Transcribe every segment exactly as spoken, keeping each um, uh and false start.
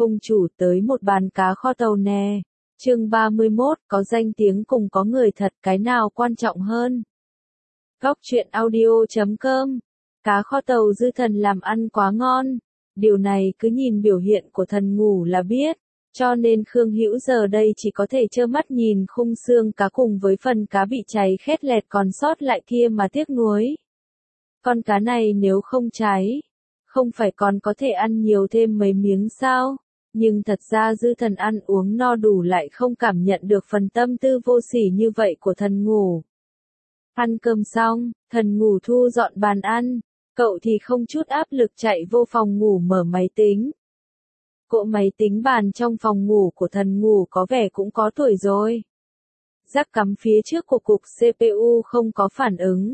Ông chủ tới một bàn cá kho tàu nè. Chương ba mươi mốt, có danh tiếng cùng có người thật, cái nào quan trọng hơn? Góc truyện audio chấm com. Cá kho tàu Dư Thần làm ăn quá ngon. Điều này cứ nhìn biểu hiện của thần ngủ là biết. Cho nên Khương Hữu giờ đây chỉ có thể trơ mắt nhìn khung xương cá cùng với phần cá bị cháy khét lẹt còn sót lại kia mà tiếc nuối. Con cá này nếu không cháy, không phải còn có thể ăn nhiều thêm mấy miếng sao? Nhưng thật ra Dư Thần ăn uống no đủ lại không cảm nhận được phần tâm tư vô sỉ như vậy của thần ngủ. Ăn cơm xong, thần ngủ thu dọn bàn ăn, cậu thì không chút áp lực chạy vô phòng ngủ mở máy tính. Cỗ máy tính bàn trong phòng ngủ của thần ngủ có vẻ cũng có tuổi rồi. Jack cắm phía trước của cục xê pê u không có phản ứng.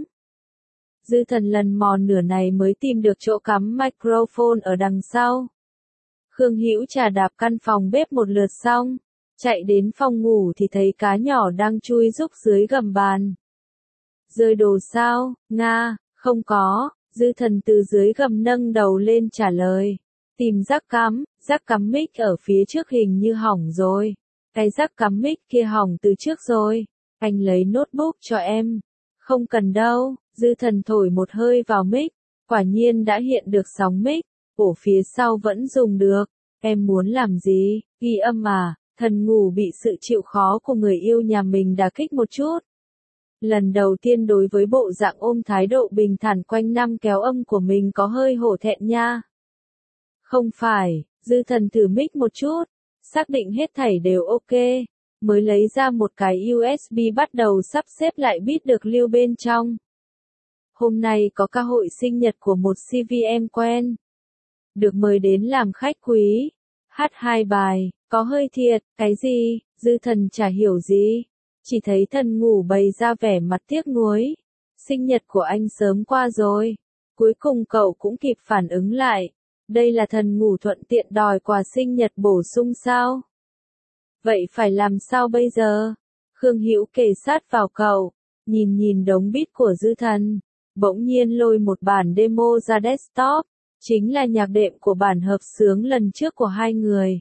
Dư Thần lần mò nửa này mới tìm được chỗ cắm microphone ở đằng sau. Khương Hữu trà đạp căn phòng bếp một lượt xong, chạy đến phòng ngủ thì thấy cá nhỏ đang chui rúc dưới gầm bàn. Rơi đồ sao, Nga, không có, Dư Thần từ dưới gầm nâng đầu lên trả lời. Tìm rác cắm, rác cắm mic ở phía trước hình như hỏng rồi. Cái rác cắm mic kia hỏng từ trước rồi. Anh lấy notebook cho em. Không cần đâu, Dư Thần thổi một hơi vào mic, quả nhiên đã hiện được sóng mic. Ổ phía sau vẫn dùng được. Em muốn làm gì, ghi âm à? Thần ngủ bị sự chịu khó của người yêu nhà mình đả kích một chút. Lần đầu tiên đối với bộ dạng ôm thái độ bình thản quanh năm kéo âm của mình có hơi hổ thẹn nha. Không phải, Dư Thần thử mic một chút, xác định hết thảy đều ok, mới lấy ra một cái u ét bê bắt đầu sắp xếp lại bit được lưu bên trong. Hôm nay có ca hội sinh nhật của một xê vê em quen. Được mời đến làm khách quý, hát hai bài, có hơi thiệt, cái gì, Dư Thần chả hiểu gì, chỉ thấy thần ngủ bày ra vẻ mặt tiếc nuối, sinh nhật của anh sớm qua rồi, cuối cùng cậu cũng kịp phản ứng lại, đây là thần ngủ thuận tiện đòi quà sinh nhật bổ sung sao? Vậy phải làm sao bây giờ? Khương Hữu kề sát vào cậu, nhìn nhìn đống beat của Dư Thần, bỗng nhiên lôi một bản demo ra desktop. Chính là nhạc đệm của bản hợp xướng lần trước của hai người.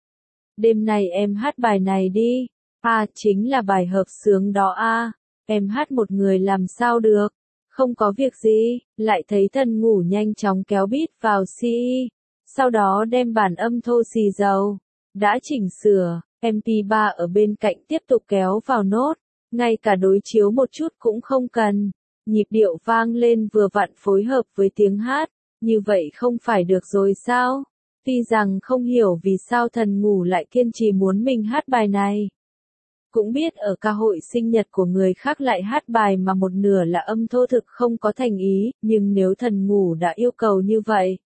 Đêm này em hát bài này đi. À, chính là bài hợp xướng đó à. Em hát một người làm sao được. Không có việc gì, lại thấy thần ngủ nhanh chóng kéo beat vào xê e. Sau đó đem bản âm thô xì dầu. Đã chỉnh sửa, em pê ba ở bên cạnh tiếp tục kéo vào nốt. Ngay cả đối chiếu một chút cũng không cần. Nhịp điệu vang lên vừa vặn phối hợp với tiếng hát. Như vậy không phải được rồi sao? Tuy rằng không hiểu vì sao thần ngủ lại kiên trì muốn mình hát bài này. Cũng biết ở ca hội sinh nhật của người khác lại hát bài mà một nửa là âm thô thực không có thành ý, nhưng nếu thần ngủ đã yêu cầu như vậy,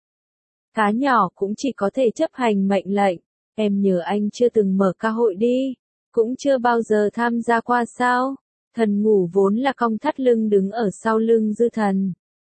cá nhỏ cũng chỉ có thể chấp hành mệnh lệnh. Em nhớ anh chưa từng mở ca hội đi, cũng chưa bao giờ tham gia qua sao? Thần ngủ vốn là cong thắt lưng đứng ở sau lưng Dư Thần.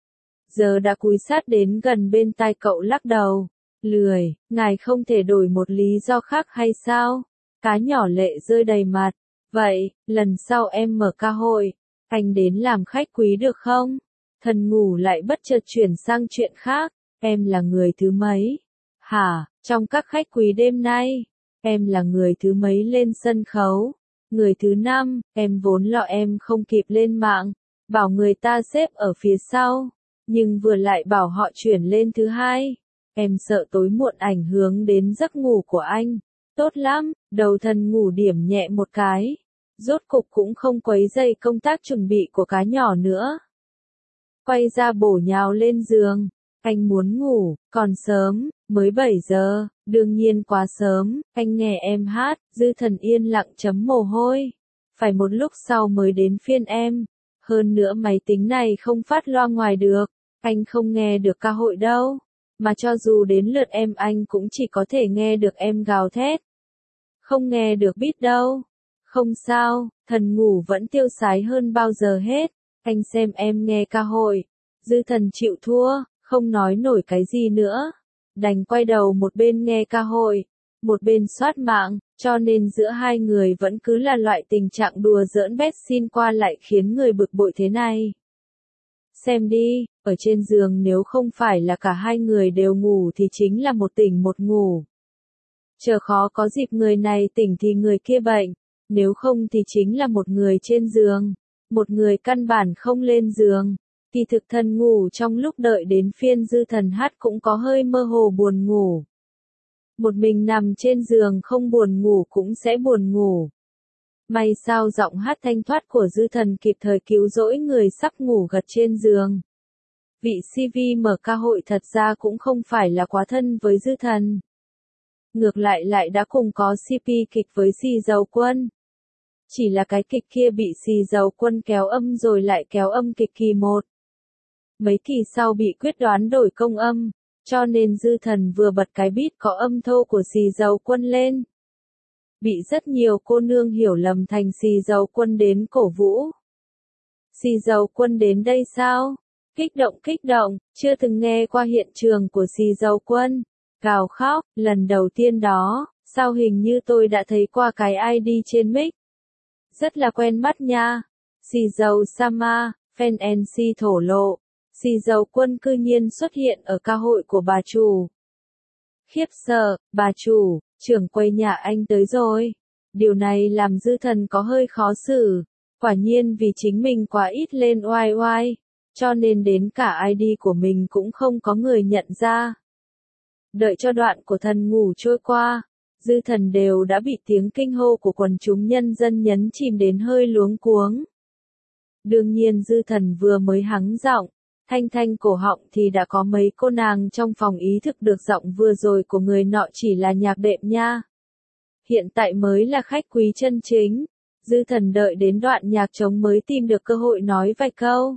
Giờ đã cúi sát đến gần bên tai cậu lắc đầu. Lười, ngài không thể đổi một lý do khác hay sao? Cá nhỏ lệ rơi đầy mặt. Vậy, lần sau em mở ca hội, anh đến làm khách quý được không? Thần ngủ lại bất chợt chuyển sang chuyện khác. Em là người thứ mấy? Hả, trong các khách quý đêm nay, em là người thứ mấy lên sân khấu? Người thứ năm, em vốn lo em không kịp lên mạng, bảo người ta xếp ở phía sau. Nhưng vừa lại bảo họ chuyển lên thứ hai. Em sợ tối muộn ảnh hưởng đến giấc ngủ của anh. Tốt lắm, đầu thần ngủ điểm nhẹ một cái. Rốt cục cũng không quấy dày công tác chuẩn bị của cá nhỏ nữa. Quay ra bổ nhào lên giường. Anh muốn ngủ, còn sớm, mới bảy giờ, đương nhiên quá sớm. Anh nghe em hát, Dư Thần yên lặng chấm mồ hôi. Phải một lúc sau mới đến phiên em. Hơn nữa máy tính này không phát loa ngoài được. Anh không nghe được ca hội đâu, mà cho dù đến lượt em anh cũng chỉ có thể nghe được em gào thét. Không nghe được beat đâu. Không sao, thần ngủ vẫn tiêu sái hơn bao giờ hết. Anh xem em nghe ca hội. Dư Thần chịu thua, không nói nổi cái gì nữa. Đành quay đầu một bên nghe ca hội, một bên soát mạng, cho nên giữa hai người vẫn cứ là loại tình trạng đùa giỡn bét xin qua lại khiến người bực bội thế này. Xem đi, ở trên giường nếu không phải là cả hai người đều ngủ thì chính là một tỉnh một ngủ. Chờ khó có dịp người này tỉnh thì người kia bệnh, nếu không thì chính là một người trên giường, một người căn bản không lên giường. Kỳ thực thần ngủ trong lúc đợi đến phiên Dư Thần hát cũng có hơi mơ hồ buồn ngủ. Một mình nằm trên giường không buồn ngủ cũng sẽ buồn ngủ. May sao giọng hát thanh thoát của Dư Thần kịp thời cứu rỗi người sắp ngủ gật trên giường. Vị xê vê em ca hội thật ra cũng không phải là quá thân với Dư Thần. Ngược lại lại đã cùng có xê pê kịch với Xì Dầu Quân. Chỉ là cái kịch kia bị Xì Dầu Quân kéo âm rồi lại kéo âm kịch kỳ một. Mấy kỳ sau bị quyết đoán đổi công âm, cho nên Dư Thần vừa bật cái beat có âm thô của Xì Dầu Quân lên. Bị rất nhiều cô nương hiểu lầm thành Xì Dầu Quân đến cổ vũ. Xì Dầu Quân đến đây sao? Kích động kích động, chưa từng nghe qua hiện trường của Xì Dầu Quân. Gào khóc, lần đầu tiên đó, sao hình như tôi đã thấy qua cái i đê trên mic. Rất là quen mắt nha. Xì Dầu Sama, fan en xê thổ lộ. Xì Dầu Quân cư nhiên xuất hiện ở ca hội của bà chủ. Khiếp sợ, bà chủ, trưởng quầy nhà anh tới rồi. Điều này làm Dư Thần có hơi khó xử. Quả nhiên vì chính mình quá ít lên oai oai, cho nên đến cả i đê của mình cũng không có người nhận ra. Đợi cho đoạn của thần ngủ trôi qua, Dư Thần đều đã bị tiếng kinh hô của quần chúng nhân dân nhấn chìm đến hơi luống cuống. Đương nhiên Dư Thần vừa mới hắng giọng, thanh thanh cổ họng thì đã có mấy cô nàng trong phòng ý thức được giọng vừa rồi của người nọ chỉ là nhạc đệm nha. Hiện tại mới là khách quý chân chính. Dư Thần đợi đến đoạn nhạc trống mới tìm được cơ hội nói vài câu.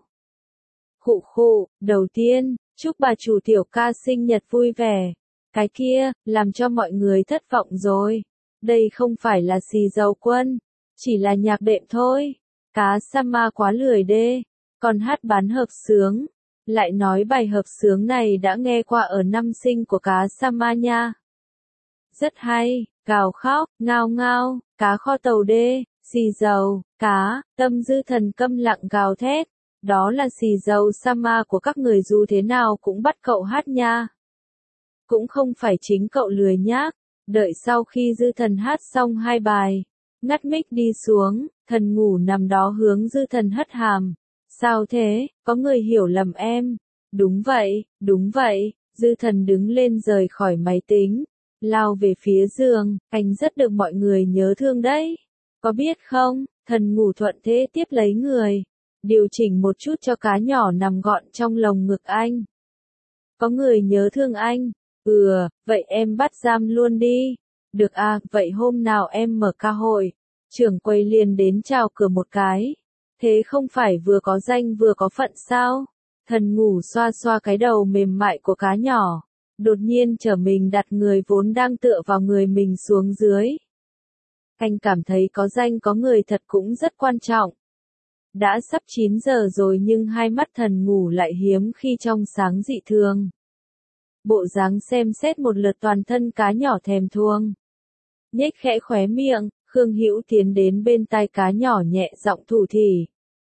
Khụ khụ, đầu tiên, chúc bà chủ tiểu ca sinh nhật vui vẻ. Cái kia, làm cho mọi người thất vọng rồi. Đây không phải là Xì Dầu Quân, chỉ là nhạc đệm thôi. Cá Sama quá lười đê, còn hát bán hợp xướng. Lại nói bài hợp xướng này đã nghe qua ở năm sinh của cá Sama nha. Rất hay, gào khóc, ngao ngao, cá kho tàu đê, xì dầu, cá, tâm Dư Thần câm lặng gào thét. Đó là Xì Dầu Sama của các người dù thế nào cũng bắt cậu hát nha. Cũng không phải chính cậu lười nhác, đợi sau khi Dư Thần hát xong hai bài, ngắt mic đi xuống, thần ngủ nằm đó hướng Dư Thần hất hàm. Sao thế, có người hiểu lầm em. Đúng vậy, đúng vậy, Dư Thần đứng lên rời khỏi máy tính, lao về phía giường, anh rất được mọi người nhớ thương đấy. Có biết không, thần ngủ thuận thế tiếp lấy người, điều chỉnh một chút cho cá nhỏ nằm gọn trong lồng ngực anh. Có người nhớ thương anh. Ừ, vậy em bắt giam luôn đi. Được à, vậy hôm nào em mở ca hội, trưởng quầy liền đến chào cửa một cái. Thế không phải vừa có danh vừa có phận sao? Thần ngủ xoa xoa cái đầu mềm mại của cá nhỏ, đột nhiên trở mình đặt người vốn đang tựa vào người mình xuống dưới. Anh cảm thấy có danh có người thật cũng rất quan trọng. Đã sắp chín giờ rồi nhưng hai mắt thần ngủ lại hiếm khi trong sáng dị thường. Bộ dáng xem xét một lượt toàn thân cá nhỏ thèm thuông. Nhếch khẽ khóe miệng, Khương Hữu tiến đến bên tai cá nhỏ nhẹ giọng thủ thỉ.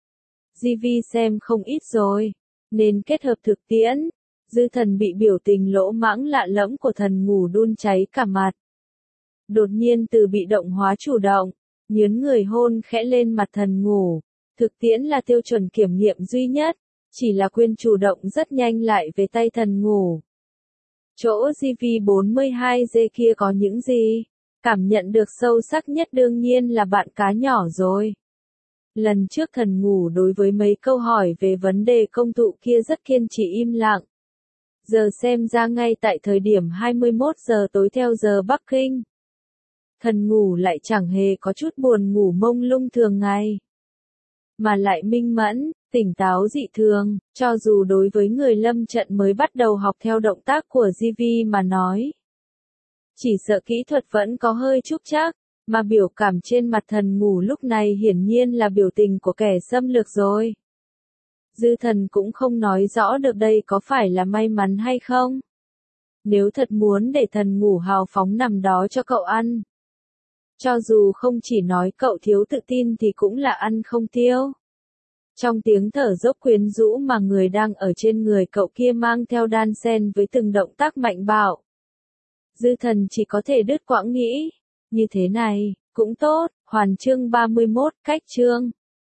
gi vê xem không ít rồi, nên kết hợp thực tiễn. Dư Thần bị biểu tình lỗ mãng lạ lẫm của thần ngủ đun cháy cả mặt. Đột nhiên từ bị động hóa chủ động, nhớn người hôn khẽ lên mặt thần ngủ. Thực tiễn là tiêu chuẩn kiểm nghiệm duy nhất, chỉ là quyền chủ động rất nhanh lại về tay thần ngủ. Chỗ gi vê bốn mươi hai G kia có những gì? Cảm nhận được sâu sắc nhất đương nhiên là bạn cá nhỏ rồi. Lần trước thần ngủ đối với mấy câu hỏi về vấn đề công tụ kia rất kiên trì im lặng. Giờ xem ra ngay tại thời điểm hai mươi mốt giờ tối theo giờ Bắc Kinh, thần ngủ lại chẳng hề có chút buồn ngủ mông lung thường ngày. Mà lại minh mẫn, tỉnh táo dị thường, cho dù đối với người lâm trận mới bắt đầu học theo động tác của gi vê mà nói. Chỉ sợ kỹ thuật vẫn có hơi trúc trác, mà biểu cảm trên mặt thần ngủ lúc này hiển nhiên là biểu tình của kẻ xâm lược rồi. Dư Thần cũng không nói rõ được đây có phải là may mắn hay không. Nếu thật muốn để thần ngủ hào phóng nằm đó cho cậu ăn. Cho dù không chỉ nói cậu thiếu tự tin thì cũng là ăn không tiêu. Trong tiếng thở dốc quyến rũ mà người đang ở trên người cậu kia mang theo đan xen với từng động tác mạnh bạo. Dư thần chỉ có thể đứt quãng nghĩ. Như thế này, cũng tốt. Hoàn chương ba mươi mốt, cách chương.